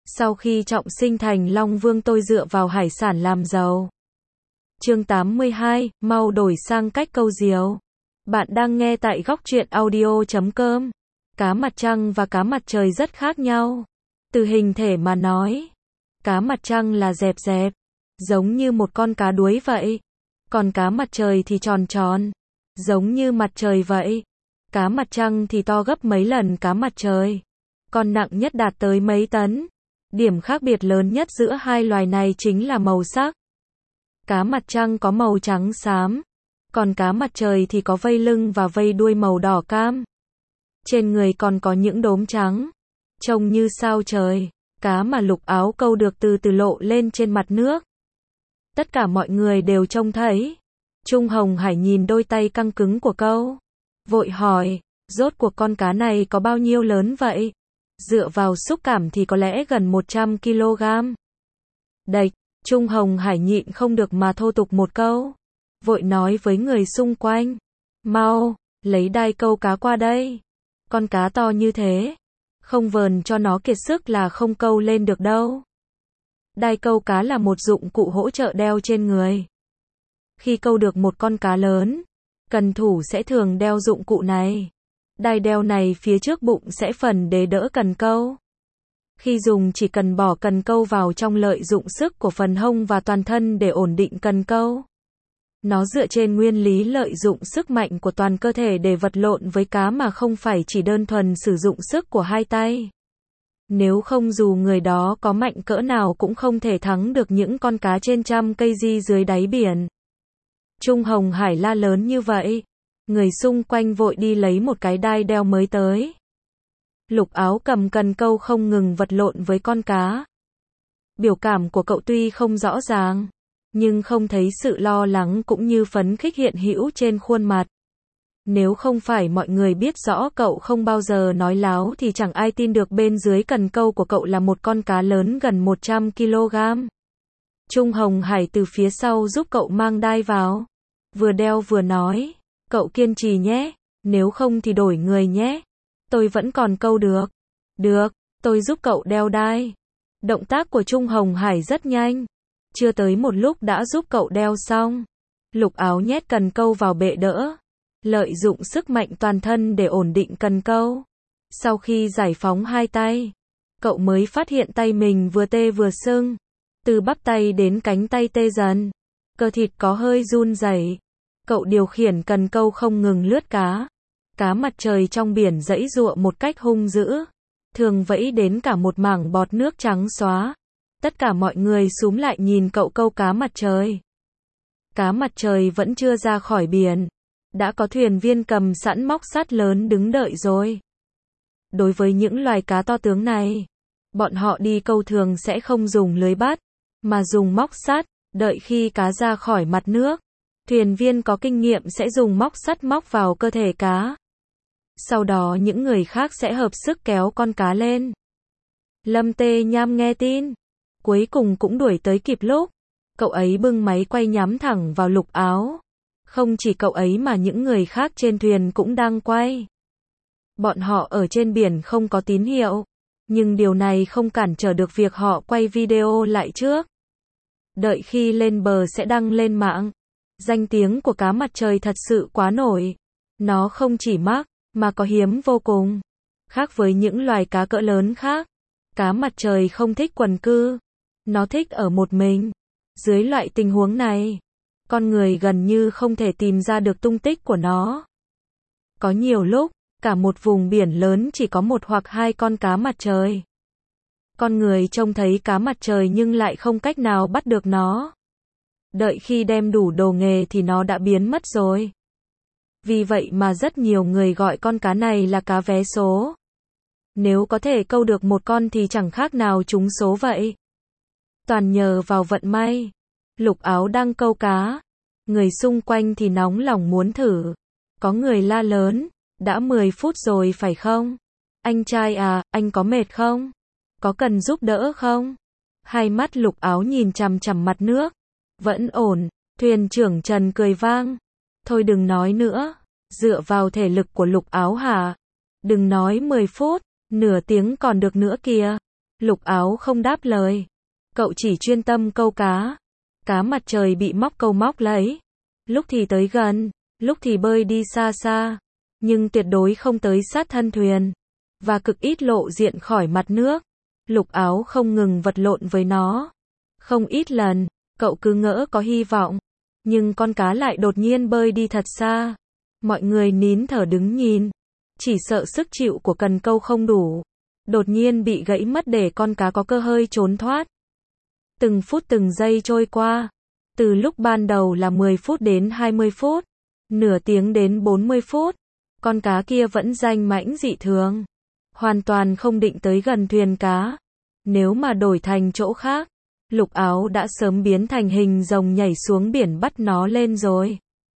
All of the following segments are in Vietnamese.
Sau khi trọng sinh thành Long Vương tôi dựa vào hải sản làm giàu. Chương 82, mau đổi sang cách câu diều. Bạn đang nghe tại góc truyện audio.com. Cá mặt trăng và cá mặt trời rất khác nhau. Từ hình thể mà nói, cá mặt trăng là dẹp dẹp, giống như một con cá đuối vậy. Còn cá mặt trời thì tròn tròn, giống như mặt trời vậy. Cá mặt trăng thì to gấp mấy lần cá mặt trời, còn nặng nhất đạt tới mấy tấn. Điểm khác biệt lớn nhất giữa hai loài này chính là màu sắc. Cá mặt trăng có màu trắng xám, còn cá mặt trời thì có vây lưng và vây đuôi màu đỏ cam. Trên người còn có những đốm trắng, trông như sao trời. Cá mà Lục Áo câu được từ từ lộ lên trên mặt nước. Tất cả mọi người đều trông thấy. Trung Hồng Hải nhìn đôi tay căng cứng của câu, vội hỏi, rốt cuộc con cá này có bao nhiêu lớn vậy? Dựa vào xúc cảm thì có lẽ gần 100 kg. Đạch, Trung Hồng Hải nhịn không được mà thô tục một câu. Vội nói với người xung quanh, mau, lấy đai câu cá qua đây. Con cá to như thế, không vờn cho nó kiệt sức là không câu lên được đâu. Đai câu cá là một dụng cụ hỗ trợ đeo trên người. Khi câu được một con cá lớn, cần thủ sẽ thường đeo dụng cụ này. Đai đeo này phía trước bụng sẽ phần để đỡ cần câu. Khi dùng chỉ cần bỏ cần câu vào trong lợi dụng sức của phần hông và toàn thân để ổn định cần câu. Nó dựa trên nguyên lý lợi dụng sức mạnh của toàn cơ thể để vật lộn với cá mà không phải chỉ đơn thuần sử dụng sức của hai tay. Nếu không dù người đó có mạnh cỡ nào cũng không thể thắng được những con cá trên trăm cây dưới đáy biển. Trung Hồng Hải la lớn như vậy, người xung quanh vội đi lấy một cái đai đeo mới tới. Lục Áo cầm cần câu không ngừng vật lộn với con cá. Biểu cảm của cậu tuy không rõ ràng, nhưng không thấy sự lo lắng cũng như phấn khích hiện hữu trên khuôn mặt. Nếu không phải mọi người biết rõ cậu không bao giờ nói láo thì chẳng ai tin được bên dưới cần câu của cậu là một con cá lớn gần 100 kg. Trung Hồng Hải từ phía sau giúp cậu mang đai vào. Vừa đeo vừa nói, cậu kiên trì nhé, nếu không thì đổi người nhé. Tôi vẫn còn câu được. Được, tôi giúp cậu đeo đai. Động tác của Trung Hồng Hải rất nhanh. Chưa tới một lúc đã giúp cậu đeo xong. Lục Áo nhét cần câu vào bệ đỡ, lợi dụng sức mạnh toàn thân để ổn định cần câu. Sau khi giải phóng hai tay, cậu mới phát hiện tay mình vừa tê vừa sưng. Từ bắp tay đến cánh tay tê dần, cơ thịt có hơi run rẩy. Cậu điều khiển cần câu không ngừng lướt cá. Cá mặt trời trong biển giãy giụa một cách hung dữ, thường vẫy đến cả một mảng bọt nước trắng xóa. Tất cả mọi người xúm lại nhìn cậu câu cá mặt trời. Cá mặt trời vẫn chưa ra khỏi biển, đã có thuyền viên cầm sẵn móc sắt lớn đứng đợi rồi. Đối với những loài cá to tướng này, bọn họ đi câu thường sẽ không dùng lưới bắt, mà dùng móc sắt. Đợi khi cá ra khỏi mặt nước, thuyền viên có kinh nghiệm sẽ dùng móc sắt móc vào cơ thể cá. Sau đó những người khác sẽ hợp sức kéo con cá lên. Lâm Tê Nham nghe tin, cuối cùng cũng đuổi tới kịp lúc. Cậu ấy bưng máy quay nhắm thẳng vào Lục Áo. Không chỉ cậu ấy mà những người khác trên thuyền cũng đang quay. Bọn họ ở trên biển không có tín hiệu, nhưng điều này không cản trở được việc họ quay video lại trước. Đợi khi lên bờ sẽ đăng lên mạng. Danh tiếng của cá mặt trời thật sự quá nổi. Nó không chỉ mắc, mà có hiếm vô cùng. Khác với những loài cá cỡ lớn khác, cá mặt trời không thích quần cư. Nó thích ở một mình. Dưới loại tình huống này, con người gần như không thể tìm ra được tung tích của nó. Có nhiều lúc, cả một vùng biển lớn chỉ có một hoặc hai con cá mặt trời. Con người trông thấy cá mặt trời nhưng lại không cách nào bắt được nó. Đợi khi đem đủ đồ nghề thì nó đã biến mất rồi. Vì vậy mà rất nhiều người gọi con cá này là cá vé số. Nếu có thể câu được một con thì chẳng khác nào trúng số vậy. Toàn nhờ vào vận may. Lục Áo đang câu cá. Người xung quanh thì nóng lòng muốn thử. Có người la lớn, đã 10 phút rồi phải không? Anh trai à, anh có mệt không? Có cần giúp đỡ không? Hai mắt Lục Áo nhìn chằm chằm mặt nước. Vẫn ổn, thuyền trưởng Trần cười vang. Thôi đừng nói nữa, dựa vào thể lực của Lục Áo hả? Đừng nói 10 phút, nửa tiếng còn được nữa kìa. Lục Áo không đáp lời. Cậu chỉ chuyên tâm câu cá. Cá mặt trời bị móc câu móc lấy. Lúc thì tới gần, lúc thì bơi đi xa xa. Nhưng tuyệt đối không tới sát thân thuyền. Và cực ít lộ diện khỏi mặt nước. Lục Áo không ngừng vật lộn với nó. Không ít lần, cậu cứ ngỡ có hy vọng. Nhưng con cá lại đột nhiên bơi đi thật xa. Mọi người nín thở đứng nhìn. Chỉ sợ sức chịu của cần câu không đủ. Đột nhiên bị gãy mất để con cá có cơ hơi trốn thoát. Từng phút từng giây trôi qua. Từ lúc ban đầu là 10 phút đến 20 phút. Nửa tiếng đến 40 phút. Con cá kia vẫn danh mãnh dị thường. Hoàn toàn không định tới gần thuyền cá. Nếu mà đổi thành chỗ khác, Lục Áo đã sớm biến thành hình rồng nhảy xuống biển bắt nó lên rồi.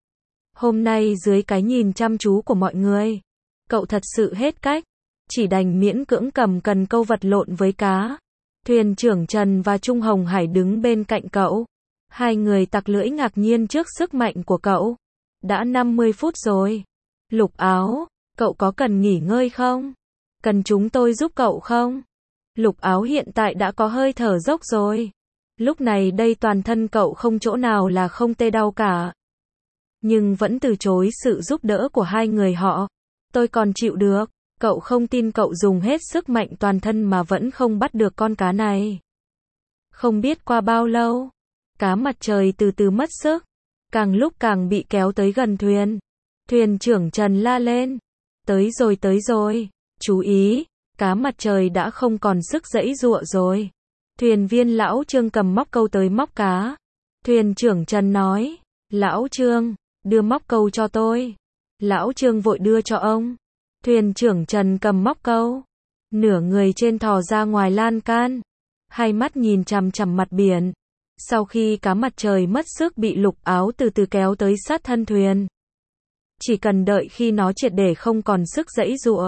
Hôm nay dưới cái nhìn chăm chú của mọi người, cậu thật sự hết cách. Chỉ đành miễn cưỡng cầm cần câu vật lộn với cá. Thuyền trưởng Trần và Trung Hồng Hải đứng bên cạnh cậu. Hai người tặc lưỡi ngạc nhiên trước sức mạnh của cậu. Đã 50 phút rồi. Lục Áo, cậu có cần nghỉ ngơi không? Cần chúng tôi giúp cậu không? Lục Áo hiện tại đã có hơi thở dốc rồi. Lúc này đây toàn thân cậu không chỗ nào là không tê đau cả. Nhưng vẫn từ chối sự giúp đỡ của hai người họ. Tôi còn chịu được. Cậu không tin cậu dùng hết sức mạnh toàn thân mà vẫn không bắt được con cá này. Không biết qua bao lâu, cá mặt trời từ từ mất sức. Càng lúc càng bị kéo tới gần thuyền. Thuyền trưởng Trần la lên. Tới rồi. Chú ý, cá mặt trời đã không còn sức giãy giụa rồi. Thuyền viên lão Trương cầm móc câu tới móc cá. Thuyền trưởng Trần nói, lão Trương, đưa móc câu cho tôi. Lão Trương vội đưa cho ông. Thuyền trưởng Trần cầm móc câu. Nửa người trên thò ra ngoài lan can. Hai mắt nhìn chằm chằm mặt biển. Sau khi cá mặt trời mất sức bị Lục Áo từ từ kéo tới sát thân thuyền. Chỉ cần đợi khi nó triệt để không còn sức giãy giụa,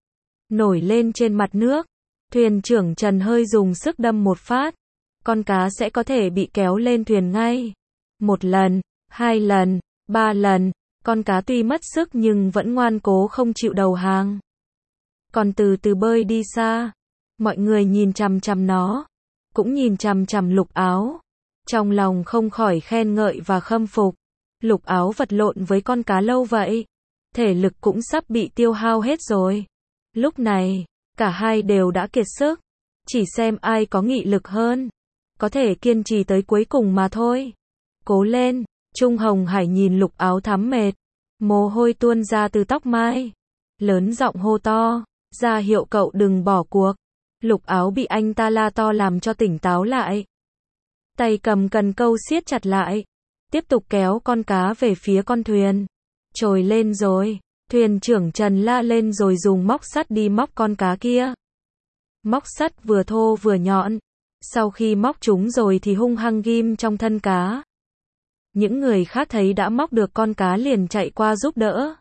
nổi lên trên mặt nước, thuyền trưởng Trần hơi dùng sức đâm một phát, con cá sẽ có thể bị kéo lên thuyền ngay. Một lần, hai lần, ba lần, con cá tuy mất sức nhưng vẫn ngoan cố không chịu đầu hàng. Còn từ từ bơi đi xa. Mọi người nhìn chằm chằm nó, cũng nhìn chằm chằm Lục Áo. Trong lòng không khỏi khen ngợi và khâm phục. Lục Áo vật lộn với con cá lâu vậy, thể lực cũng sắp bị tiêu hao hết rồi. Lúc này, cả hai đều đã kiệt sức, chỉ xem ai có nghị lực hơn, có thể kiên trì tới cuối cùng mà thôi. Cố lên, Trung Hồng Hải nhìn Lục Áo thắm mệt, mồ hôi tuôn ra từ tóc mai, lớn giọng hô to, ra hiệu cậu đừng bỏ cuộc. Lục Áo bị anh ta la to làm cho tỉnh táo lại. Tay cầm cần câu siết chặt lại, tiếp tục kéo con cá về phía con thuyền. Trồi lên rồi. Thuyền trưởng Trần la lên rồi dùng móc sắt đi móc con cá kia. Móc sắt vừa thô vừa nhọn. Sau khi móc chúng rồi thì hung hăng ghim trong thân cá. Những người khác thấy đã móc được con cá liền chạy qua giúp đỡ.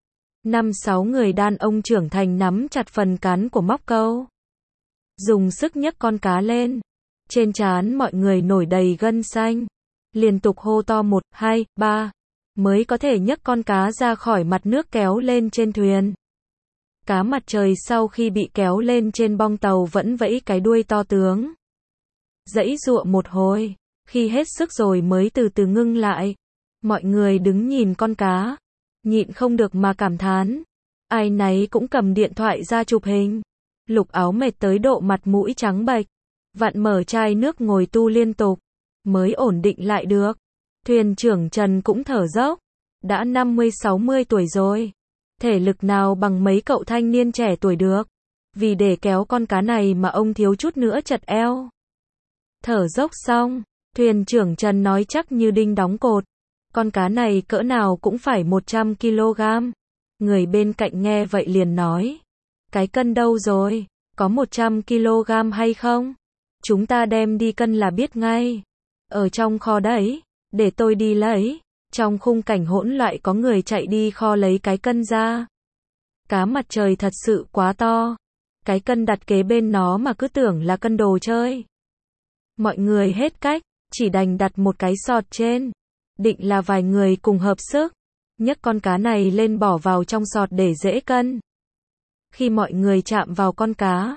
5-6 người đàn ông trưởng thành nắm chặt phần cán của móc câu. Dùng sức nhấc con cá lên. Trên trán mọi người nổi đầy gân xanh. Liên tục hô to 1, 2, 3. Mới có thể nhấc con cá ra khỏi mặt nước kéo lên trên thuyền. Cá mặt trời sau khi bị kéo lên trên bong tàu vẫn vẫy cái đuôi to tướng. Giãy giụa một hồi, khi hết sức rồi mới từ từ ngưng lại. Mọi người đứng nhìn con cá, nhịn không được mà cảm thán. Ai nấy cũng cầm điện thoại ra chụp hình. Lục Áo mệt tới độ mặt mũi trắng bệch, vặn mở chai nước ngồi tu liên tục, mới ổn định lại được. Thuyền trưởng Trần cũng thở dốc, đã 50-60 tuổi rồi, thể lực nào bằng mấy cậu thanh niên trẻ tuổi được. Vì để kéo con cá này mà ông thiếu chút nữa chật eo. Thở dốc xong, thuyền trưởng Trần nói chắc như đinh đóng cột, con cá này cỡ nào cũng phải 100 kg. Người bên cạnh nghe vậy liền nói, cái cân đâu rồi, có 100 kg hay không? Chúng ta đem đi cân là biết ngay. Ở trong kho đấy, để tôi đi lấy. Trong khung cảnh hỗn loạn có người chạy đi kho lấy cái cân ra. Cá mặt trời thật sự quá to. Cái cân đặt kế bên nó mà cứ tưởng là cân đồ chơi. Mọi người hết cách, chỉ đành đặt một cái sọt trên. Định là vài người cùng hợp sức, nhấc con cá này lên bỏ vào trong sọt để dễ cân. Khi mọi người chạm vào con cá,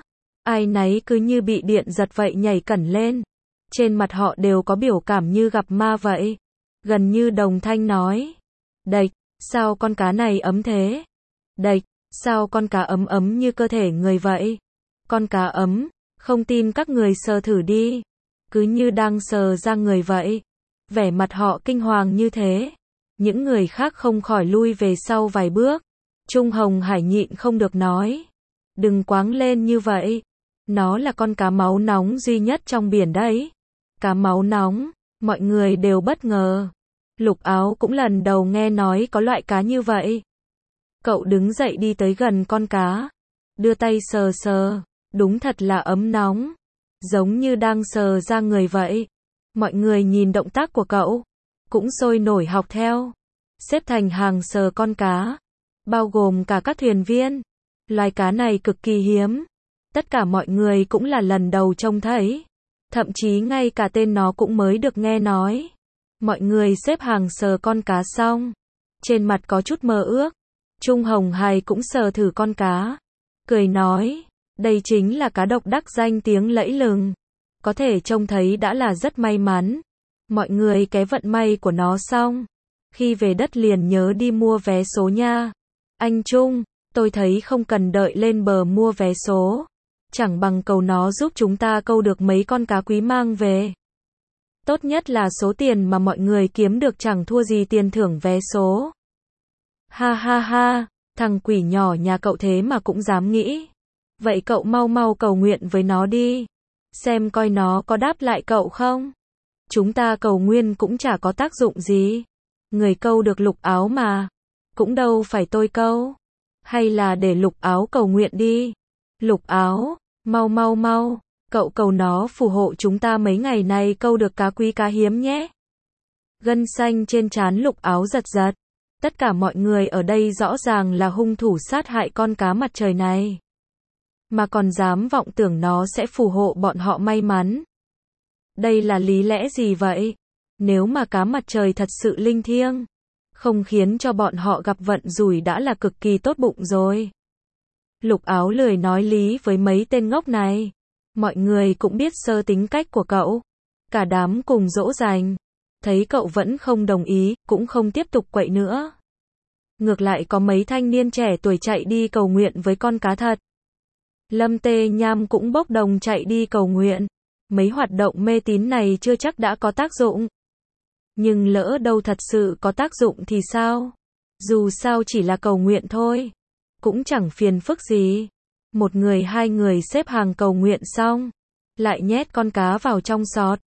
Ai nấy cứ như bị điện giật vậy nhảy cẩn lên. Trên mặt họ đều có biểu cảm như gặp ma vậy. Gần như đồng thanh nói. Đệch, sao con cá này ấm thế? Đệch, sao con cá ấm ấm như cơ thể người vậy? Con cá ấm, không tin các người sờ thử đi. Cứ như đang sờ ra người vậy. Vẻ mặt họ kinh hoàng như thế. Những người khác không khỏi lui về sau vài bước. Trung Hồng Hải nhịn không được nói. Đừng quáng lên như vậy. Nó là con cá máu nóng duy nhất trong biển đấy. Cá máu nóng, mọi người đều bất ngờ. Lục Áo cũng lần đầu nghe nói có loại cá như vậy. Cậu đứng dậy đi tới gần con cá. Đưa tay sờ sờ. Đúng thật là ấm nóng. Giống như đang sờ ra người vậy. Mọi người nhìn động tác của cậu. Cũng sôi nổi học theo. Xếp thành hàng sờ con cá. Bao gồm cả các thuyền viên. Loài cá này cực kỳ hiếm. Tất cả mọi người cũng là lần đầu trông thấy. Thậm chí ngay cả tên nó cũng mới được nghe nói. Mọi người xếp hàng sờ con cá xong. Trên mặt có chút mơ ước. Trung Hồng Hải cũng sờ thử con cá. Cười nói. Đây chính là cá độc đắc danh tiếng lẫy lừng. Có thể trông thấy đã là rất may mắn. Mọi người ké vận may của nó xong. Khi về đất liền nhớ đi mua vé số nha. Anh Trung, tôi thấy không cần đợi lên bờ mua vé số. Chẳng bằng cầu nó giúp chúng ta câu được mấy con cá quý mang về. Tốt nhất là số tiền mà mọi người kiếm được chẳng thua gì tiền thưởng vé số. Ha ha ha, thằng quỷ nhỏ nhà cậu thế mà cũng dám nghĩ. Vậy cậu mau mau cầu nguyện với nó đi. Xem coi nó có đáp lại cậu không. Chúng ta cầu nguyện cũng chả có tác dụng gì. Người câu được Lục Áo mà. Cũng đâu phải tôi câu. Hay là để Lục Áo cầu nguyện đi. Lục Áo, mau mau mau. Cậu cầu nó phù hộ chúng ta mấy ngày này câu được cá quý cá hiếm nhé. Gân xanh trên trán Lục Áo giật giật. Tất cả mọi người ở đây rõ ràng là hung thủ sát hại con cá mặt trời này. Mà còn dám vọng tưởng nó sẽ phù hộ bọn họ may mắn. Đây là lý lẽ gì vậy? Nếu mà cá mặt trời thật sự linh thiêng, không khiến cho bọn họ gặp vận rủi đã là cực kỳ tốt bụng rồi. Lục Áo lười nói lý với mấy tên ngốc này. Mọi người cũng biết sơ tính cách của cậu. Cả đám cùng dỗ dành. Thấy cậu vẫn không đồng ý, cũng không tiếp tục quậy nữa. Ngược lại có mấy thanh niên trẻ tuổi chạy đi cầu nguyện với con cá thật. Lâm Tê Nham cũng bốc đồng chạy đi cầu nguyện. Mấy hoạt động mê tín này chưa chắc đã có tác dụng. Nhưng lỡ đâu thật sự có tác dụng thì sao? Dù sao chỉ là cầu nguyện thôi. Cũng chẳng phiền phức gì. Một người hai người xếp hàng cầu nguyện xong. Lại nhét con cá vào trong sọt.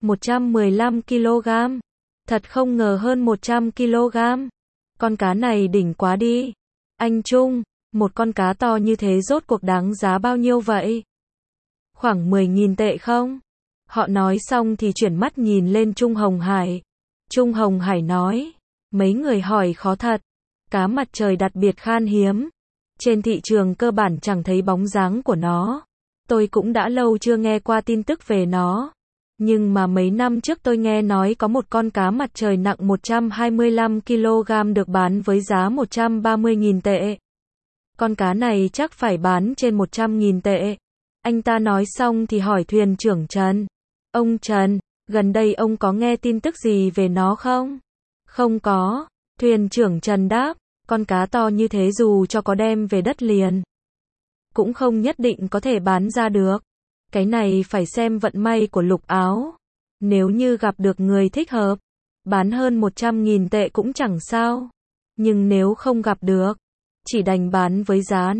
115 kg. Thật không ngờ hơn 100 kg. Con cá này đỉnh quá đi. Anh Trung, một con cá to như thế rốt cuộc đáng giá bao nhiêu vậy? Khoảng 10.000 tệ không? Họ nói xong thì chuyển mắt nhìn lên Trung Hồng Hải. Trung Hồng Hải nói. Mấy người hỏi khó thật. Cá mặt trời đặc biệt khan hiếm. Trên thị trường cơ bản chẳng thấy bóng dáng của nó. Tôi cũng đã lâu chưa nghe qua tin tức về nó. Nhưng mà mấy năm trước tôi nghe nói có một con cá mặt trời nặng 125 kg được bán với giá 130.000 tệ. Con cá này chắc phải bán trên 100.000 tệ. Anh ta nói xong thì hỏi thuyền trưởng Trần. Ông Trần, gần đây ông có nghe tin tức gì về nó không? Không có. Thuyền trưởng Trần đáp. Con cá to như thế dù cho có đem về đất liền, cũng không nhất định có thể bán ra được. Cái này phải xem vận may của Lục Áo. Nếu như gặp được người thích hợp, bán hơn 100.000 tệ cũng chẳng sao. Nhưng nếu không gặp được, chỉ đành bán với giá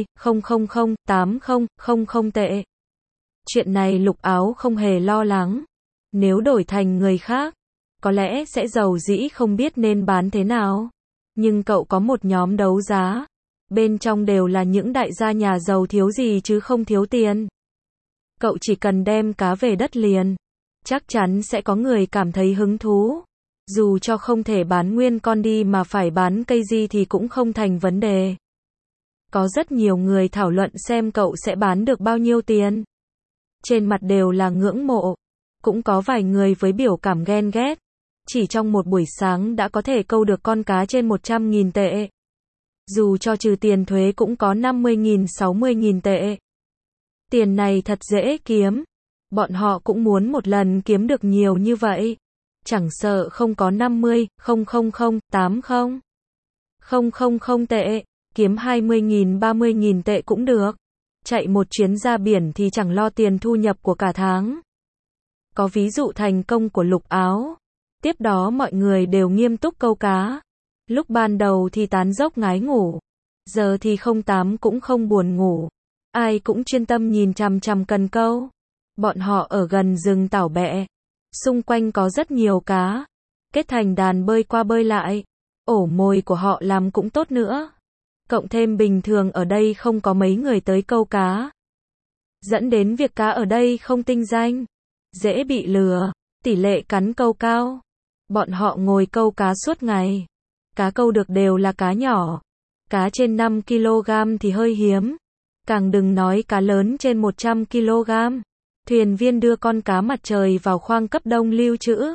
50.000.80.000 tệ. Chuyện này Lục Áo không hề lo lắng. Nếu đổi thành người khác, có lẽ sẽ giàu dĩ không biết nên bán thế nào. Nhưng cậu có một nhóm đấu giá. Bên trong đều là những đại gia nhà giàu thiếu gì chứ không thiếu tiền. Cậu chỉ cần đem cá về đất liền. Chắc chắn sẽ có người cảm thấy hứng thú. Dù cho không thể bán nguyên con đi mà phải bán cây gì thì cũng không thành vấn đề. Có rất nhiều người thảo luận xem cậu sẽ bán được bao nhiêu tiền. Trên mặt đều là ngưỡng mộ. Cũng có vài người với biểu cảm ghen ghét. Chỉ trong một buổi sáng đã có thể câu được con cá trên 100.000 tệ. Dù cho trừ tiền thuế cũng có 50.000 60.000 tệ. Tiền này thật dễ kiếm. Bọn họ cũng muốn một lần kiếm được nhiều như vậy. Chẳng sợ không có 50.000, 80.000 tệ, kiếm 20.000, 30.000 tệ cũng được. Chạy một chuyến ra biển thì chẳng lo tiền thu nhập của cả tháng. Có ví dụ thành công của Lục Áo. Tiếp đó mọi người đều nghiêm túc câu cá. Lúc ban đầu thì tán dốc ngái ngủ. Giờ thì không tám cũng không buồn ngủ. Ai cũng chuyên tâm nhìn chằm chằm cần câu. Bọn họ ở gần rừng Tảo Bẹ. Xung quanh có rất nhiều cá. Kết thành đàn bơi qua bơi lại. Ổ mồi của họ làm cũng tốt nữa. Cộng thêm bình thường ở đây không có mấy người tới câu cá. Dẫn đến việc cá ở đây không tinh danh. Dễ bị lừa. Tỷ lệ cắn câu cao. Bọn họ ngồi câu cá suốt ngày. Cá câu được đều là cá nhỏ. Cá trên 5 kg thì hơi hiếm. Càng đừng nói cá lớn trên 100 kg. Thuyền viên đưa con cá mặt trời vào khoang cấp đông lưu trữ.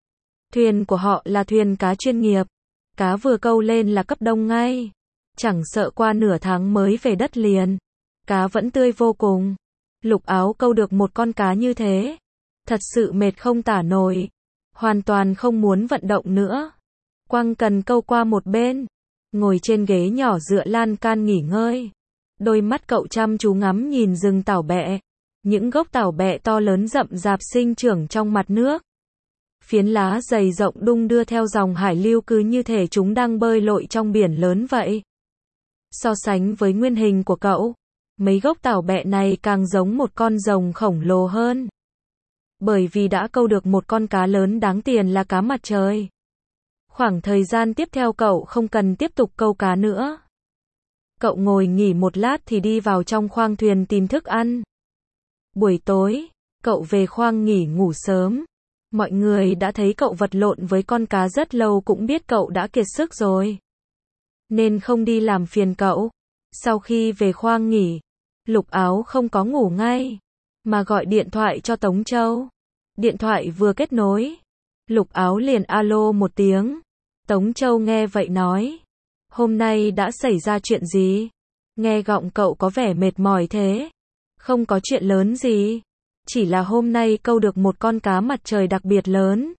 Thuyền của họ là thuyền cá chuyên nghiệp. Cá vừa câu lên là cấp đông ngay. Chẳng sợ qua nửa tháng mới về đất liền. Cá vẫn tươi vô cùng. Lục Áo câu được một con cá như thế. Thật sự mệt không tả nổi. Hoàn toàn không muốn vận động nữa. Quăng cần câu qua một bên. Ngồi trên ghế nhỏ dựa lan can nghỉ ngơi. Đôi mắt cậu chăm chú ngắm nhìn rừng Tảo Bẹ. Những gốc tảo bẹ to lớn rậm rạp sinh trưởng trong mặt nước. Phiến lá dày rộng đung đưa theo dòng hải lưu cứ như thể chúng đang bơi lội trong biển lớn vậy. So sánh với nguyên hình của cậu, mấy gốc tảo bẹ này càng giống một con rồng khổng lồ hơn. Bởi vì đã câu được một con cá lớn đáng tiền là cá mặt trời. Khoảng thời gian tiếp theo cậu không cần tiếp tục câu cá nữa. Cậu ngồi nghỉ một lát thì đi vào trong khoang thuyền tìm thức ăn. Buổi tối, cậu về khoang nghỉ ngủ sớm. Mọi người đã thấy cậu vật lộn với con cá rất lâu cũng biết cậu đã kiệt sức rồi. Nên không đi làm phiền cậu. Sau khi về khoang nghỉ, Lục Áo không có ngủ ngay, mà gọi điện thoại cho Tống Châu. Điện thoại vừa kết nối, Lục Áo liền alo một tiếng. Tống Châu nghe vậy nói, hôm nay đã xảy ra chuyện gì? Nghe giọng cậu có vẻ mệt mỏi thế. Không có chuyện lớn gì. Chỉ là hôm nay câu được một con cá mặt trời đặc biệt lớn.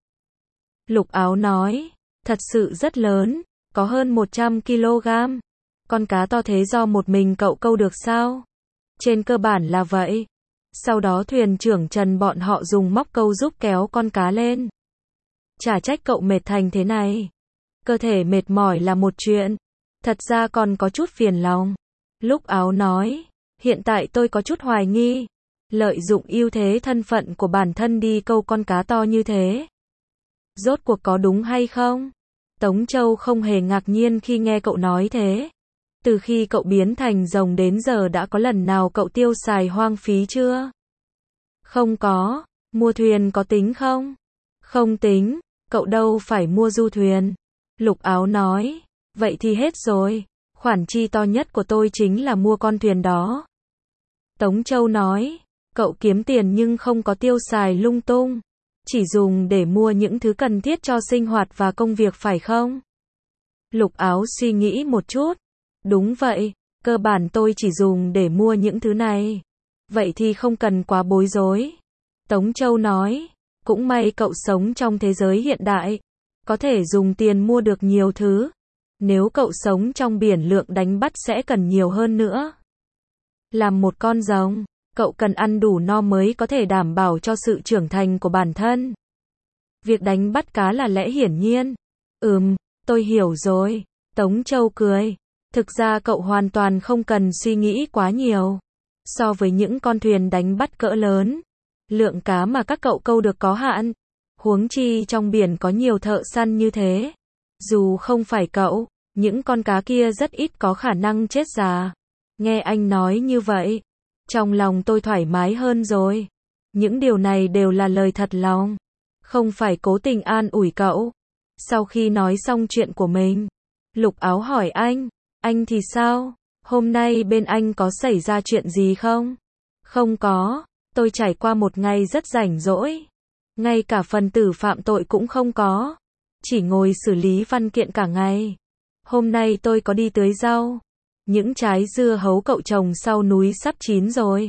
Lục Áo nói, thật sự rất lớn, có hơn 100 kg. Con cá to thế do một mình cậu câu được sao? Trên cơ bản là vậy. Sau đó thuyền trưởng Trần bọn họ dùng móc câu giúp kéo con cá lên. Chả trách cậu mệt thành thế này. Cơ thể mệt mỏi là một chuyện. Thật ra còn có chút phiền lòng. Lục Áo nói, hiện tại tôi có chút hoài nghi. Lợi dụng ưu thế thân phận của bản thân đi câu con cá to như thế. Rốt cuộc có đúng hay không? Tống Châu không hề ngạc nhiên khi nghe cậu nói thế. Từ khi cậu biến thành rồng đến giờ đã có lần nào cậu tiêu xài hoang phí chưa? Không có. Mua thuyền có tính không? Không tính. Cậu đâu phải mua du thuyền. Lục Áo nói. Vậy thì hết rồi. Khoản chi to nhất của tôi chính là mua con thuyền đó. Tống Châu nói. Cậu kiếm tiền nhưng không có tiêu xài lung tung. Chỉ dùng để mua những thứ cần thiết cho sinh hoạt và công việc phải không? Lục Áo suy nghĩ một chút. Đúng vậy, cơ bản tôi chỉ dùng để mua những thứ này. Vậy thì không cần quá bối rối. Tống Châu nói, cũng may cậu sống trong thế giới hiện đại. Có thể dùng tiền mua được nhiều thứ. Nếu cậu sống trong biển lượng đánh bắt sẽ cần nhiều hơn nữa. Làm một con rồng, cậu cần ăn đủ no mới có thể đảm bảo cho sự trưởng thành của bản thân. Việc đánh bắt cá là lẽ hiển nhiên. Tôi hiểu rồi. Tống Châu cười. Thực ra cậu hoàn toàn không cần suy nghĩ quá nhiều. So với những con thuyền đánh bắt cỡ lớn, lượng cá mà các cậu câu được có hạn. Huống chi trong biển có nhiều thợ săn như thế. Dù không phải cậu, những con cá kia rất ít có khả năng chết già. Nghe anh nói như vậy, trong lòng tôi thoải mái hơn rồi. Những điều này đều là lời thật lòng. Không phải cố tình an ủi cậu. Sau khi nói xong chuyện của mình, Lục Áo hỏi anh thì sao? Hôm nay bên anh có xảy ra chuyện gì không? Không có, tôi trải qua một ngày rất rảnh rỗi. Ngay cả phần tử phạm tội cũng không có. Chỉ ngồi xử lý văn kiện cả ngày. Hôm nay tôi có đi tưới rau. Những trái dưa hấu cậu trồng sau núi sắp chín rồi.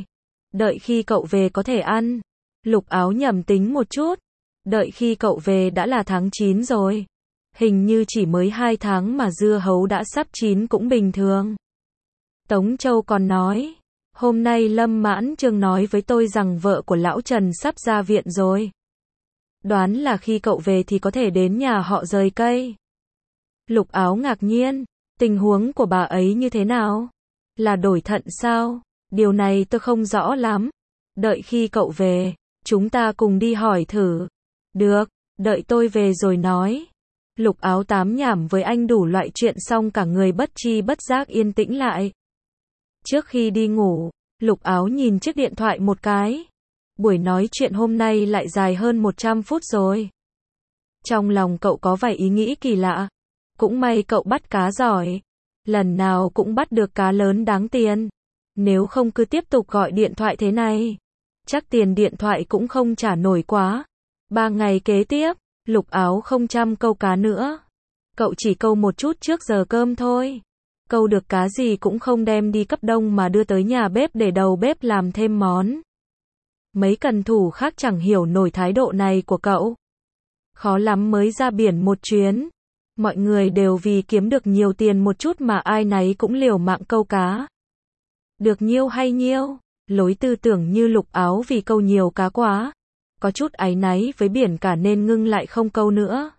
Đợi khi cậu về có thể ăn. Lục Áo nhẩm tính một chút. Đợi khi cậu về đã là tháng 9 rồi. Hình như chỉ mới 2 tháng mà dưa hấu đã sắp chín cũng bình thường. Tống Châu còn nói, hôm nay Lâm Mãn Trương nói với tôi rằng vợ của lão Trần sắp ra viện rồi. Đoán là khi cậu về thì có thể đến nhà họ rời cây. Lục Áo ngạc nhiên, tình huống của bà ấy như thế nào? Là đổi thận sao? Điều này tôi không rõ lắm. Đợi khi cậu về, chúng ta cùng đi hỏi thử. Được, đợi tôi về rồi nói. Lục Áo tám nhảm với anh đủ loại chuyện xong cả người bất tri bất giác yên tĩnh lại. Trước khi đi ngủ, Lục Áo nhìn chiếc điện thoại một cái. Buổi nói chuyện hôm nay lại dài hơn 100 phút rồi. Trong lòng cậu có vài ý nghĩ kỳ lạ. Cũng may cậu bắt cá giỏi. Lần nào cũng bắt được cá lớn đáng tiền. Nếu không cứ tiếp tục gọi điện thoại thế này, chắc tiền điện thoại cũng không trả nổi quá. 3 ngày kế tiếp, Lục Áo không chăm câu cá nữa. Cậu chỉ câu một chút trước giờ cơm thôi. Câu được cá gì cũng không đem đi cấp đông mà đưa tới nhà bếp để đầu bếp làm thêm món. Mấy cần thủ khác chẳng hiểu nổi thái độ này của cậu. Khó lắm mới ra biển một chuyến. Mọi người đều vì kiếm được nhiều tiền một chút mà ai nấy cũng liều mạng câu cá. Được nhiêu hay nhiêu, lối tư tưởng như Lục Áo vì câu nhiều cá quá. Có chút áy náy với biển cả nên ngưng lại không câu nữa.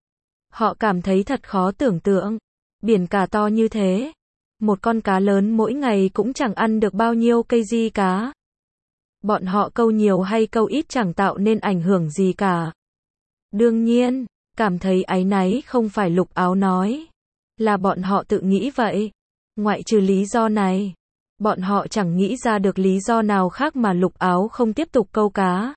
Họ cảm thấy thật khó tưởng tượng. Biển cả to như thế. Một con cá lớn mỗi ngày cũng chẳng ăn được bao nhiêu cây di cá. Bọn họ câu nhiều hay câu ít chẳng tạo nên ảnh hưởng gì cả. Đương nhiên, cảm thấy áy náy không phải Lục Áo nói. Là bọn họ tự nghĩ vậy. Ngoại trừ lý do này, bọn họ chẳng nghĩ ra được lý do nào khác mà Lục Áo không tiếp tục câu cá.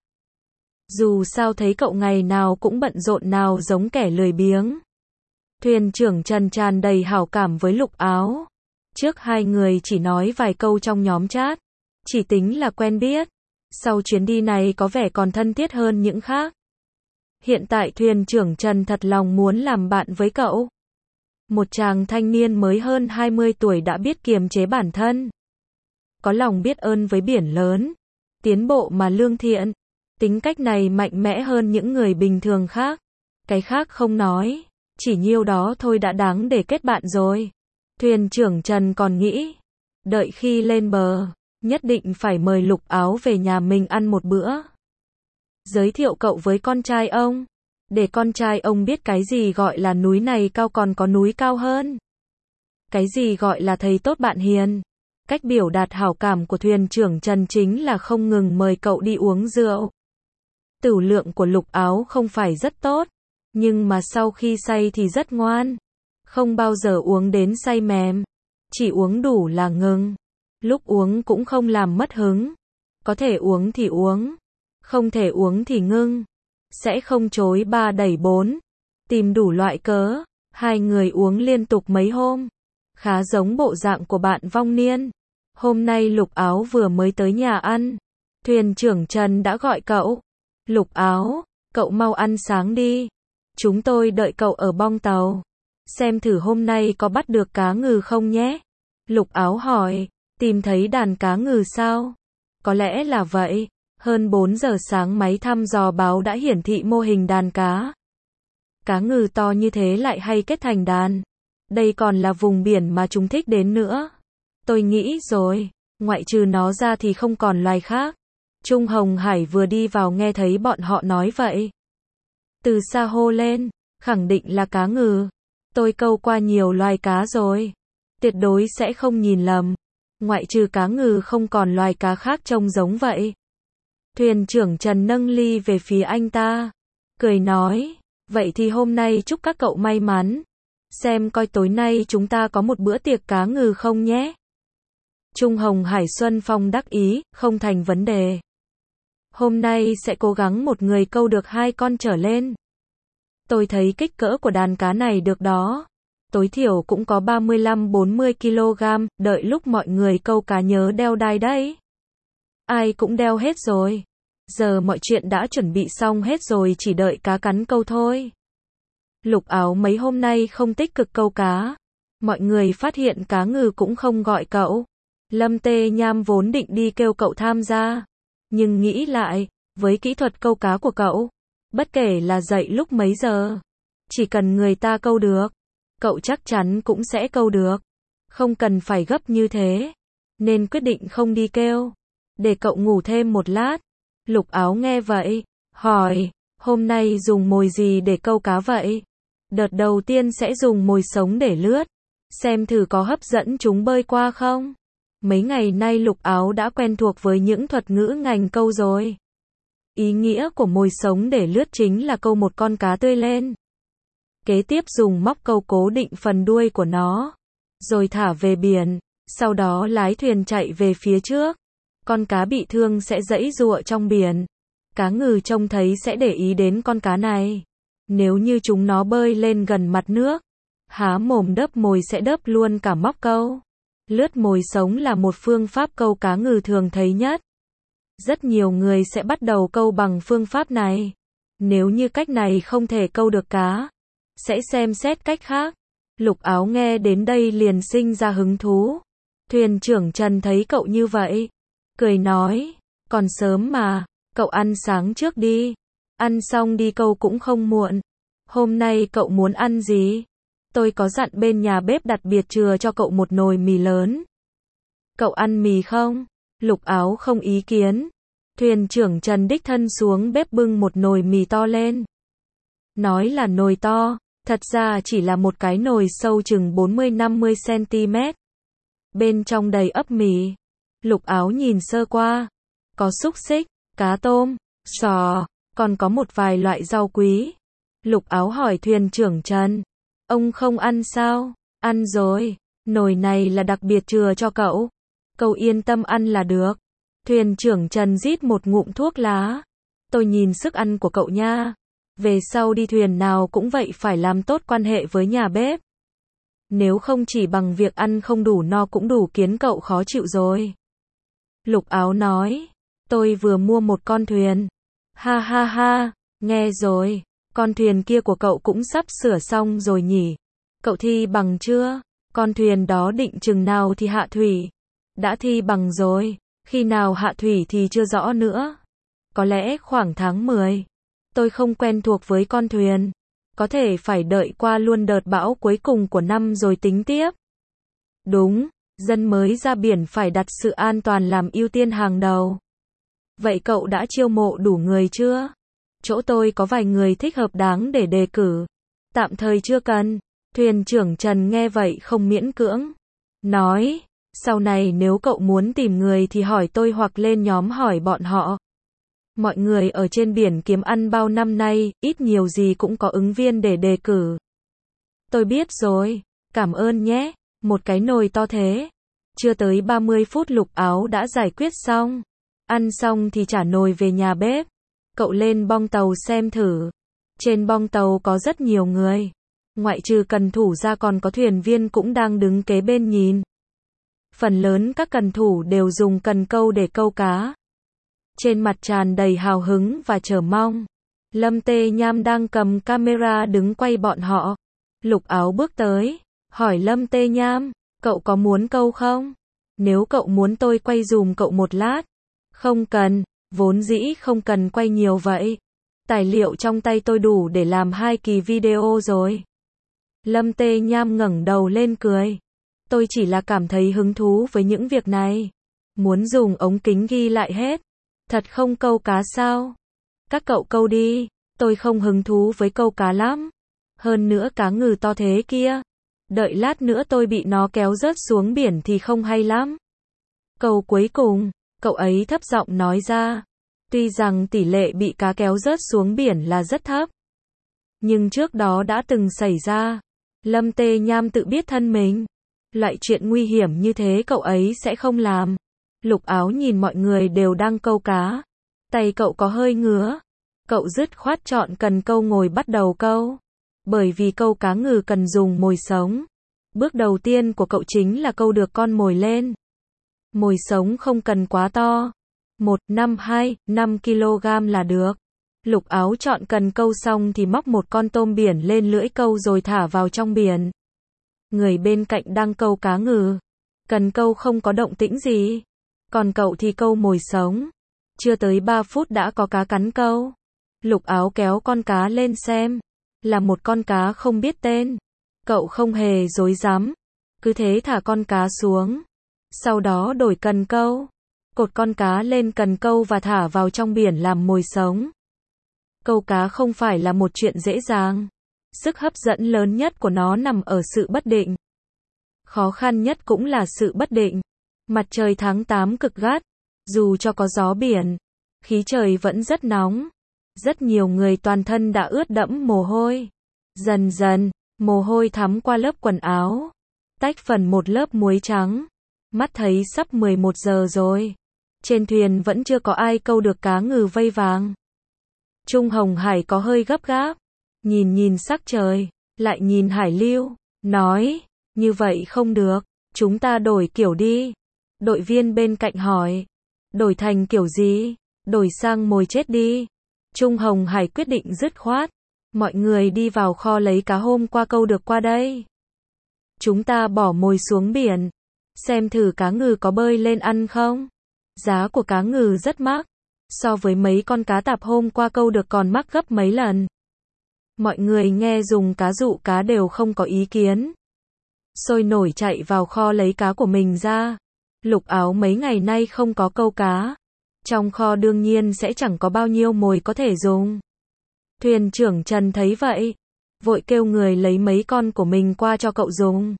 Dù sao thấy cậu ngày nào cũng bận rộn nào giống kẻ lười biếng. Thuyền trưởng Trần tràn đầy hảo cảm với Lục Áo. Trước hai người chỉ nói vài câu trong nhóm chat. Chỉ tính là quen biết. Sau chuyến đi này có vẻ còn thân thiết hơn những khác. Hiện tại thuyền trưởng Trần thật lòng muốn làm bạn với cậu. Một chàng thanh niên mới hơn 20 tuổi đã biết kiềm chế bản thân. Có lòng biết ơn với biển lớn. Tiến bộ mà lương thiện. Tính cách này mạnh mẽ hơn những người bình thường khác. Cái khác không nói. Chỉ nhiêu đó thôi đã đáng để kết bạn rồi. Thuyền trưởng Trần còn nghĩ. Đợi khi lên bờ, nhất định phải mời Lục Áo về nhà mình ăn một bữa. Giới thiệu cậu với con trai ông. Để con trai ông biết cái gì gọi là núi này cao còn có núi cao hơn. Cái gì gọi là thầy tốt bạn hiền. Cách biểu đạt hảo cảm của thuyền trưởng Trần chính là không ngừng mời cậu đi uống rượu. Tửu lượng của Lục Áo không phải rất tốt, nhưng mà sau khi say thì rất ngoan. Không bao giờ uống đến say mềm. Chỉ uống đủ là ngừng. Lúc uống cũng không làm mất hứng. Có thể uống thì uống. Không thể uống thì ngưng. Sẽ không chối 3 đẩy 4. Tìm đủ loại cớ. Hai người uống liên tục mấy hôm. Khá giống bộ dạng của bạn vong niên. Hôm nay Lục Áo vừa mới tới nhà ăn. Thuyền trưởng Trần đã gọi cậu. Lục Áo, cậu mau ăn sáng đi. Chúng tôi đợi cậu ở bong tàu. Xem thử hôm nay có bắt được cá ngừ không nhé. Lục Áo hỏi, tìm thấy đàn cá ngừ sao? Có lẽ là vậy. Hơn 4 giờ sáng máy thăm dò báo đã hiển thị mô hình đàn cá. Cá ngừ to như thế lại hay kết thành đàn. Đây còn là vùng biển mà chúng thích đến nữa. Tôi nghĩ rồi, ngoại trừ nó ra thì không còn loài khác. Trung Hồng Hải vừa đi vào nghe thấy bọn họ nói vậy. Từ xa hô lên, khẳng định là cá ngừ. Tôi câu qua nhiều loài cá rồi. Tuyệt đối sẽ không nhìn lầm. Ngoại trừ cá ngừ không còn loài cá khác trông giống vậy. Thuyền trưởng Trần nâng ly về phía anh ta. Cười nói, vậy thì hôm nay chúc các cậu may mắn. Xem coi tối nay chúng ta có một bữa tiệc cá ngừ không nhé. Trung Hồng Hải Xuân Phong đắc ý, không thành vấn đề. Hôm nay sẽ cố gắng một người câu được 2 con trở lên. Tôi thấy kích cỡ của đàn cá này được đó. Tối thiểu cũng có 35-40 kg, đợi lúc mọi người câu cá nhớ đeo đai đấy. Ai cũng đeo hết rồi. Giờ mọi chuyện đã chuẩn bị xong hết rồi chỉ đợi cá cắn câu thôi. Lục Áo mấy hôm nay không tích cực câu cá. Mọi người phát hiện cá ngừ cũng không gọi cậu. Lâm Tê Nham vốn định đi kêu cậu tham gia. Nhưng nghĩ lại, với kỹ thuật câu cá của cậu, bất kể là dậy lúc mấy giờ, chỉ cần người ta câu được, cậu chắc chắn cũng sẽ câu được. Không cần phải gấp như thế. Nên quyết định không đi kêu. Để cậu ngủ thêm một lát. Lục Áo nghe vậy, hỏi, hôm nay dùng mồi gì để câu cá vậy? Đợt đầu tiên sẽ dùng mồi sống để lướt. Xem thử có hấp dẫn chúng bơi qua không? Mấy ngày nay Lục Áo đã quen thuộc với những thuật ngữ ngành câu rồi. Ý nghĩa của mồi sống để lướt chính là câu một con cá tươi lên. Kế tiếp dùng móc câu cố định phần đuôi của nó, rồi thả về biển, sau đó lái thuyền chạy về phía trước. Con cá bị thương sẽ giãy giụa trong biển. Cá ngừ trông thấy sẽ để ý đến con cá này. Nếu như chúng nó bơi lên gần mặt nước, há mồm đớp mồi sẽ đớp luôn cả móc câu. Lướt mồi sống là một phương pháp câu cá ngừ thường thấy nhất. Rất nhiều người sẽ bắt đầu câu bằng phương pháp này. Nếu như cách này không thể câu được cá, sẽ xem xét cách khác. Lục Áo nghe đến đây liền sinh ra hứng thú. Thuyền trưởng Trần thấy cậu như vậy, cười nói, còn sớm mà, cậu ăn sáng trước đi. Ăn xong đi câu cũng không muộn. Hôm nay cậu muốn ăn gì? Tôi có dặn bên nhà bếp đặc biệt chừa cho cậu một nồi mì lớn. Cậu ăn mì không? Lục Áo không ý kiến. Thuyền trưởng Trần đích thân xuống bếp bưng một nồi mì to lên. Nói là nồi to, thật ra chỉ là một cái nồi sâu chừng 40-50 cm. Bên trong đầy ắp mì. Lục Áo nhìn sơ qua. Có xúc xích, cá tôm, sò, còn có một vài loại rau quý. Lục Áo hỏi thuyền trưởng Trần. Ông không ăn sao? Ăn rồi. Nồi này là đặc biệt chừa cho cậu. Cậu yên tâm ăn là được. Thuyền trưởng Trần rít một ngụm thuốc lá. Tôi nhìn sức ăn của cậu nha. Về sau đi thuyền nào cũng vậy phải làm tốt quan hệ với nhà bếp. Nếu không chỉ bằng việc ăn không đủ no cũng đủ khiến cậu khó chịu rồi. Lục Áo nói. Tôi vừa mua một con thuyền. Ha ha ha, nghe rồi. Con thuyền kia của cậu cũng sắp sửa xong rồi nhỉ? Cậu thi bằng chưa? Con thuyền đó định chừng nào thì hạ thủy? Đã thi bằng rồi. Khi nào hạ thủy thì chưa rõ nữa. Có lẽ khoảng tháng 10. Tôi không quen thuộc với con thuyền. Có thể phải đợi qua luôn đợt bão cuối cùng của năm rồi tính tiếp. Đúng, dân mới ra biển phải đặt sự an toàn làm ưu tiên hàng đầu. Vậy cậu đã chiêu mộ đủ người chưa? Chỗ tôi có vài người thích hợp đáng để đề cử. Tạm thời chưa cần. Thuyền trưởng Trần nghe vậy không miễn cưỡng. Nói, sau này nếu cậu muốn tìm người thì hỏi tôi hoặc lên nhóm hỏi bọn họ. Mọi người ở trên biển kiếm ăn bao năm nay, ít nhiều gì cũng có ứng viên để đề cử. Tôi biết rồi, cảm ơn nhé. Một cái nồi to thế. Chưa tới 30 phút Lục Áo đã giải quyết xong. Ăn xong thì trả nồi về nhà bếp. Cậu lên bong tàu xem thử. Trên bong tàu có rất nhiều người. Ngoại trừ cần thủ ra còn có thuyền viên cũng đang đứng kế bên nhìn. Phần lớn các cần thủ đều dùng cần câu để câu cá. Trên mặt tràn đầy hào hứng và chờ mong. Lâm Tê Nham đang cầm camera đứng quay bọn họ. Lục Áo bước tới, hỏi Lâm Tê Nham, cậu có muốn câu không? Nếu cậu muốn tôi quay dùm cậu một lát. Không cần, vốn dĩ không cần quay nhiều vậy. Tài liệu trong tay tôi đủ để làm 2 kỳ video rồi. Lâm Tê Nham ngẩng đầu lên cười. Tôi chỉ là cảm thấy hứng thú với những việc này. Muốn dùng ống kính ghi lại hết. Thật không câu cá sao? Các cậu câu đi, tôi không hứng thú với câu cá lắm. Hơn nữa cá ngừ to thế kia. Đợi lát nữa tôi bị nó kéo rớt xuống biển thì không hay lắm. Câu cuối cùng, cậu ấy thấp giọng nói ra. Tuy rằng tỷ lệ bị cá kéo rớt xuống biển là rất thấp. Nhưng trước đó đã từng xảy ra. Lâm Tê Nham tự biết thân mình. Loại chuyện nguy hiểm như thế cậu ấy sẽ không làm. Lục Áo nhìn mọi người đều đang câu cá. Tay cậu có hơi ngứa. Cậu dứt khoát chọn cần câu ngồi bắt đầu câu. Bởi vì câu cá ngừ cần dùng mồi sống. Bước đầu tiên của cậu chính là câu được con mồi lên. Mồi sống không cần quá to. 5 kg là được. Lục Áo chọn cần câu xong thì móc một con tôm biển lên lưỡi câu rồi thả vào trong biển. Người bên cạnh đang câu cá ngừ. Cần câu không có động tĩnh gì. Còn cậu thì câu mồi sống. Chưa tới 3 phút đã có cá cắn câu. Lục Áo kéo con cá lên xem. Là một con cá không biết tên. Cậu không hề rối rắm. Cứ thế thả con cá xuống. Sau đó đổi cần câu. Cột con cá lên cần câu và thả vào trong biển làm mồi sống. Câu cá không phải là một chuyện dễ dàng. Sức hấp dẫn lớn nhất của nó nằm ở sự bất định. Khó khăn nhất cũng là sự bất định. Mặt trời tháng 8 cực gắt. Dù cho có gió biển, khí trời vẫn rất nóng. Rất nhiều người toàn thân đã ướt đẫm mồ hôi. Dần dần, mồ hôi thấm qua lớp quần áo. Tách phần một lớp muối trắng. Mắt thấy sắp 11 giờ rồi. Trên thuyền vẫn chưa có ai câu được cá ngừ vây vàng. Trung Hồng Hải có hơi gấp gáp. Nhìn sắc trời, lại nhìn Hải Lưu, nói, như vậy không được, chúng ta đổi kiểu đi. Đội viên bên cạnh hỏi, đổi thành kiểu gì? Đổi sang mồi chết đi. Trung Hồng Hải quyết định dứt khoát. Mọi người đi vào kho lấy cá hôm qua câu được qua đây. Chúng ta bỏ mồi xuống biển. Xem thử cá ngừ có bơi lên ăn không? Giá của cá ngừ rất mắc. So với mấy con cá tạp hôm qua câu được còn mắc gấp mấy lần. Mọi người nghe dùng cá dụ cá đều không có ý kiến. Sôi nổi chạy vào kho lấy cá của mình ra. Lục Áo mấy ngày nay không có câu cá. Trong kho đương nhiên sẽ chẳng có bao nhiêu mồi có thể dùng. Thuyền trưởng Trần thấy vậy. Vội kêu người lấy mấy con của mình qua cho cậu dùng.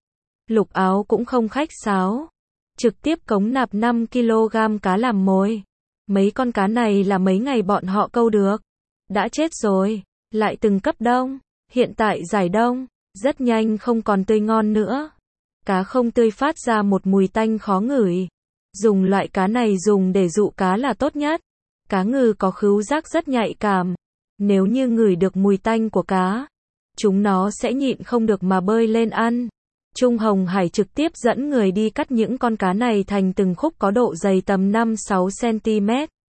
Lục Áo cũng không khách sáo. Trực tiếp cống nạp 5 kg cá làm mồi. Mấy con cá này là mấy ngày bọn họ câu được. Đã chết rồi. Lại từng cấp đông. Hiện tại giải đông. Rất nhanh không còn tươi ngon nữa. Cá không tươi phát ra một mùi tanh khó ngửi. Dùng loại cá này dùng để dụ cá là tốt nhất. Cá ngừ có khứu giác rất nhạy cảm. Nếu như ngửi được mùi tanh của cá, chúng nó sẽ nhịn không được mà bơi lên ăn. Trung Hồng Hải trực tiếp dẫn người đi cắt những con cá này thành từng khúc có độ dày tầm 5-6 cm.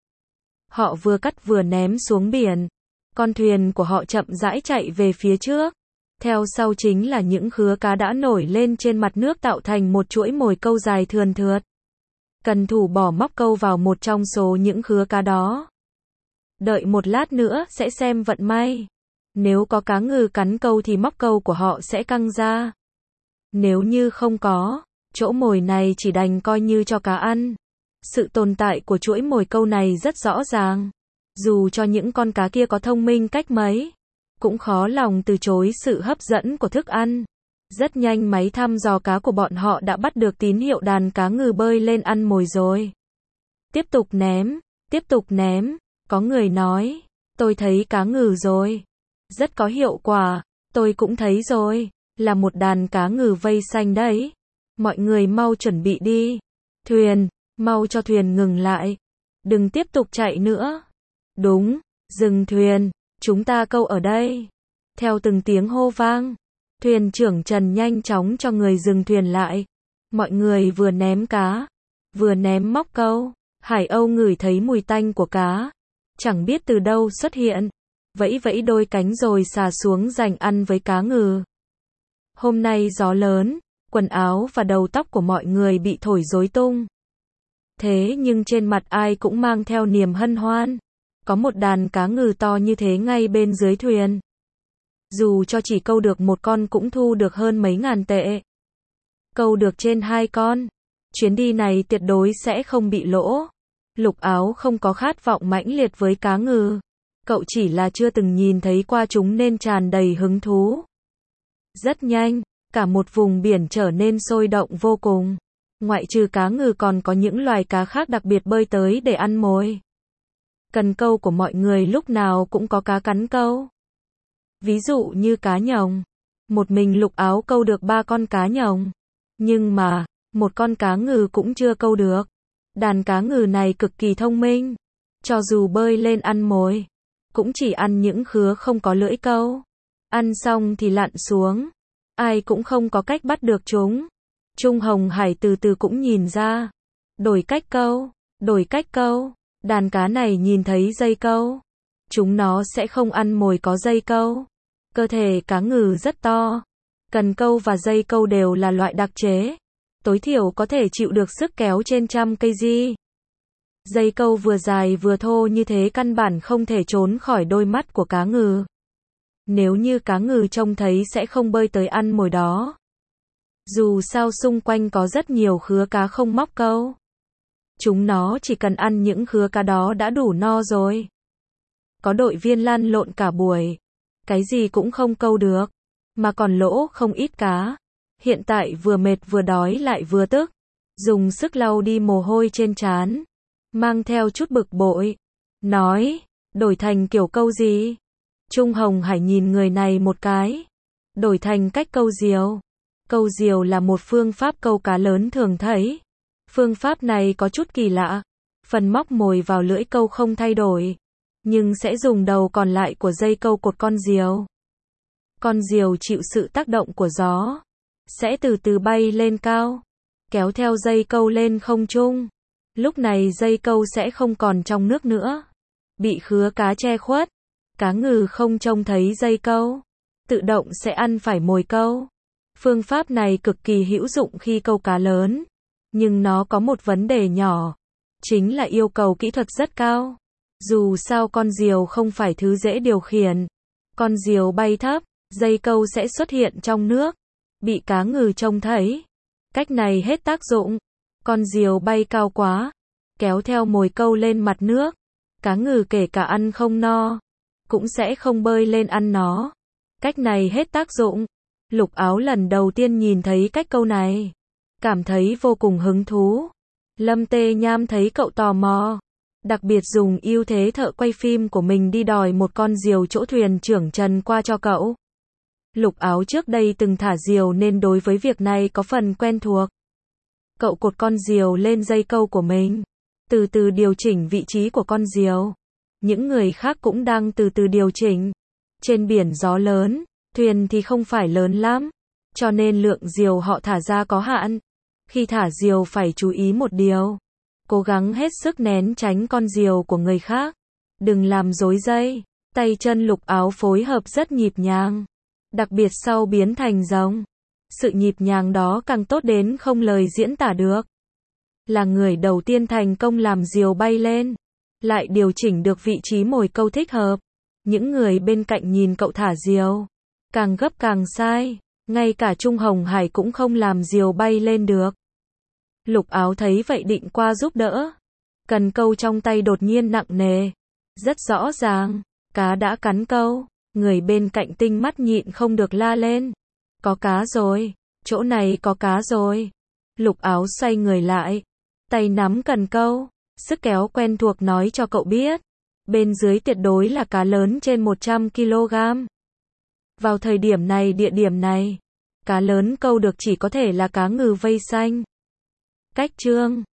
Họ vừa cắt vừa ném xuống biển. Con thuyền của họ chậm rãi chạy về phía trước. Theo sau chính là những khứa cá đã nổi lên trên mặt nước tạo thành một chuỗi mồi câu dài thườn thượt. Cần thủ bỏ móc câu vào một trong số những khứa cá đó. Đợi một lát nữa sẽ xem vận may. Nếu có cá ngừ cắn câu thì móc câu của họ sẽ căng ra. Nếu như không có, chỗ mồi này chỉ đành coi như cho cá ăn. Sự tồn tại của chuỗi mồi câu này rất rõ ràng. Dù cho những con cá kia có thông minh cách mấy, cũng khó lòng từ chối sự hấp dẫn của thức ăn. Rất nhanh máy thăm dò cá của bọn họ đã bắt được tín hiệu đàn cá ngừ bơi lên ăn mồi rồi. Tiếp tục ném, tiếp tục ném. Có người nói, tôi thấy cá ngừ rồi. Rất có hiệu quả, tôi cũng thấy rồi. Là một đàn cá ngừ vây xanh đấy. Mọi người mau chuẩn bị đi. Thuyền, mau cho thuyền ngừng lại. Đừng tiếp tục chạy nữa. Đúng, dừng thuyền, chúng ta câu ở đây. Theo từng tiếng hô vang, thuyền trưởng Trần nhanh chóng cho người dừng thuyền lại. Mọi người vừa ném cá, vừa ném móc câu. Hải Âu ngửi thấy mùi tanh của cá. Chẳng biết từ đâu xuất hiện. Vẫy vẫy đôi cánh rồi xà xuống giành ăn với cá ngừ. Hôm nay gió lớn, quần áo và đầu tóc của mọi người bị thổi rối tung. Thế nhưng trên mặt ai cũng mang theo niềm hân hoan. Có một đàn cá ngừ to như thế ngay bên dưới thuyền. Dù cho chỉ câu được một con cũng thu được hơn mấy ngàn tệ. Câu được trên 2 con. Chuyến đi này tuyệt đối sẽ không bị lỗ. Lục Áo không có khát vọng mãnh liệt với cá ngừ. Cậu chỉ là chưa từng nhìn thấy qua chúng nên tràn đầy hứng thú. Rất nhanh, cả một vùng biển trở nên sôi động vô cùng. Ngoại trừ cá ngừ còn có những loài cá khác đặc biệt bơi tới để ăn mồi. Cần câu của mọi người lúc nào cũng có cá cắn câu. Ví dụ như cá nhồng. Một mình Lục Áo câu được 3 con cá nhồng. Nhưng mà, một con cá ngừ cũng chưa câu được. Đàn cá ngừ này cực kỳ thông minh. Cho dù bơi lên ăn mồi, cũng chỉ ăn những khứa không có lưỡi câu. Ăn xong thì lặn xuống. Ai cũng không có cách bắt được chúng. Trung Hồng Hải từ từ cũng nhìn ra. Đổi cách câu, đổi cách câu. Đàn cá này nhìn thấy dây câu. Chúng nó sẽ không ăn mồi có dây câu. Cơ thể cá ngừ rất to. Cần câu và dây câu đều là loại đặc chế. tối thiểu có thể chịu được sức kéo trên 100 kg. Dây câu vừa dài vừa thô như thế căn bản không thể trốn khỏi đôi mắt của cá ngừ. Nếu như cá ngừ trông thấy sẽ không bơi tới ăn mồi đó. Dù sao xung quanh có rất nhiều khứa cá không móc câu. Chúng nó chỉ cần ăn những khứa cá đó đã đủ no rồi. Có đội viên lăn lộn cả buổi. Cái gì cũng không câu được. Mà còn lỗ không ít cá. Hiện tại vừa mệt vừa đói lại vừa tức. Dùng sức lau đi mồ hôi trên trán. Mang theo chút bực bội. Nói, đổi thành kiểu câu gì? Trung Hồng Hải nhìn người này một cái. Đổi thành cách câu diều. Câu diều là một phương pháp câu cá lớn thường thấy. Phương pháp này có chút kỳ lạ. Phần móc mồi vào lưỡi câu không thay đổi. Nhưng sẽ dùng đầu còn lại của dây câu cột con diều. Con diều chịu sự tác động của gió. Sẽ từ từ bay lên cao. Kéo theo dây câu lên không trung. Lúc này dây câu sẽ không còn trong nước nữa. Bị khứa cá che khuất. Cá ngừ không trông thấy dây câu. Tự động sẽ ăn phải mồi câu. Phương pháp này cực kỳ hữu dụng khi câu cá lớn. Nhưng nó có một vấn đề nhỏ. Chính là yêu cầu kỹ thuật rất cao. Dù sao con diều không phải thứ dễ điều khiển. Con diều bay thấp, dây câu sẽ xuất hiện trong nước. Bị cá ngừ trông thấy. Cách này hết tác dụng. Con diều bay cao quá. Kéo theo mồi câu lên mặt nước. Cá ngừ kể cả ăn không no. Cũng sẽ không bơi lên ăn nó. Cách này hết tác dụng. Lục Áo lần đầu tiên nhìn thấy cách câu này. Cảm thấy vô cùng hứng thú. Lâm Tê Nham thấy cậu tò mò. Đặc biệt dùng ưu thế thợ quay phim của mình đi đòi một con diều chỗ thuyền trưởng Trần qua cho cậu. Lục Áo trước đây từng thả diều nên đối với việc này có phần quen thuộc. Cậu cột con diều lên dây câu của mình. Từ từ điều chỉnh vị trí của con diều. Những người khác cũng đang từ từ điều chỉnh. Trên biển gió lớn, thuyền thì không phải lớn lắm. Cho nên lượng diều họ thả ra có hạn. Khi thả diều phải chú ý một điều. Cố gắng hết sức nén tránh con diều của người khác. Đừng làm rối dây. Tay chân Lục Áo phối hợp rất nhịp nhàng. Đặc biệt sau biến thành rồng. Sự nhịp nhàng đó càng tốt đến không lời diễn tả được. Là người đầu tiên thành công làm diều bay lên. Lại điều chỉnh được vị trí mồi câu thích hợp. Những người bên cạnh nhìn cậu thả diều. Càng gấp càng sai. Ngay cả Trung Hồng Hải cũng không làm diều bay lên được. Lục Áo thấy vậy định qua giúp đỡ. Cần câu trong tay đột nhiên nặng nề. Rất rõ ràng. Cá đã cắn câu. Người bên cạnh tinh mắt nhịn không được la lên. Có cá rồi. Chỗ này có cá rồi. Lục Áo xoay người lại. Tay nắm cần câu. Sức kéo quen thuộc nói cho cậu biết. Bên dưới tuyệt đối là cá lớn trên 100 kg. Vào thời điểm này địa điểm này. Cá lớn câu được chỉ có thể là cá ngừ vây xanh. Cách chương